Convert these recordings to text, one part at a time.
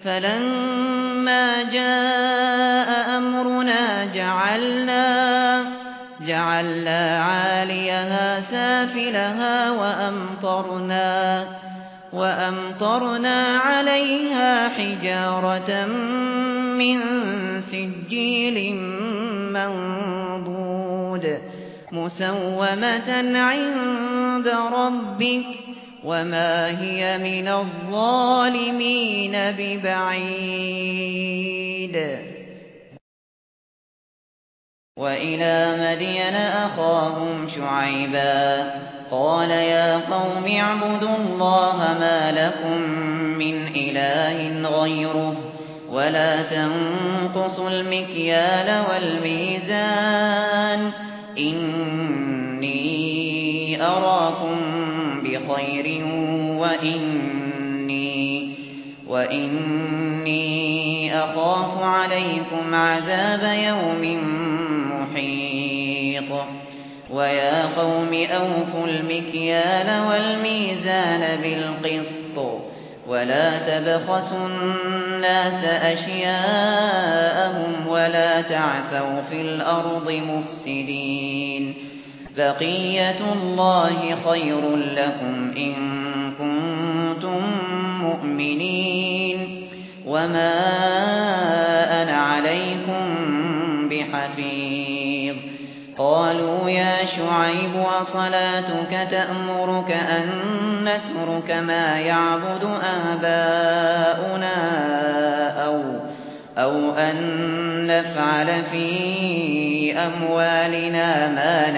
فلما جاء أمرنا جعلنا عاليها سافلها وأمطرنا عليها حجارة من سجيل منضود مسومة عند ربك وما هي من الظالمين ببعيد. وإلى مدين أخاهم شعيبا قال يا قوم اعبدوا الله ما لكم من إله غيره ولا تنقصوا المكيال والميزان إني أراكم بخير وإني أخاف عليكم عذاب يوم محيط. ويا قوم أوفوا المكيال والميزان بالقسط ولا تبخسوا الناس أشياءهم ولا تعثوا في الأرض مفسدين بقية الله خير لكم إن كنتم مؤمنين وما أنا عليكم بحفيظ. قالوا يا شعيب وصلاتك تأمرك أن نترك ما يعبد آباؤنا أو أن نفعل في أموالنا ما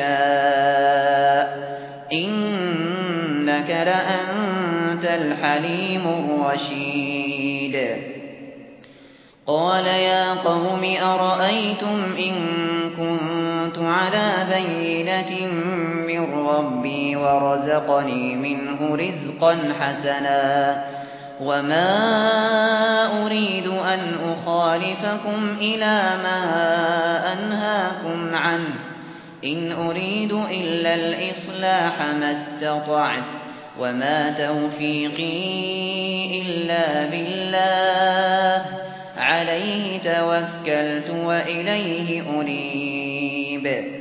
نشاء إنك لأنت الحليم الرشيد. قال يا قوم أرأيتم إن كنت على بينة من ربي ورزقني منه رزقا حسنا وما أريد أن أخالفكم إلى ما أنهاكم عنه إن أريد إلا الإصلاح ما استطعت وما توفيقي إلا بالله عليه توكلت وإليه أنيب.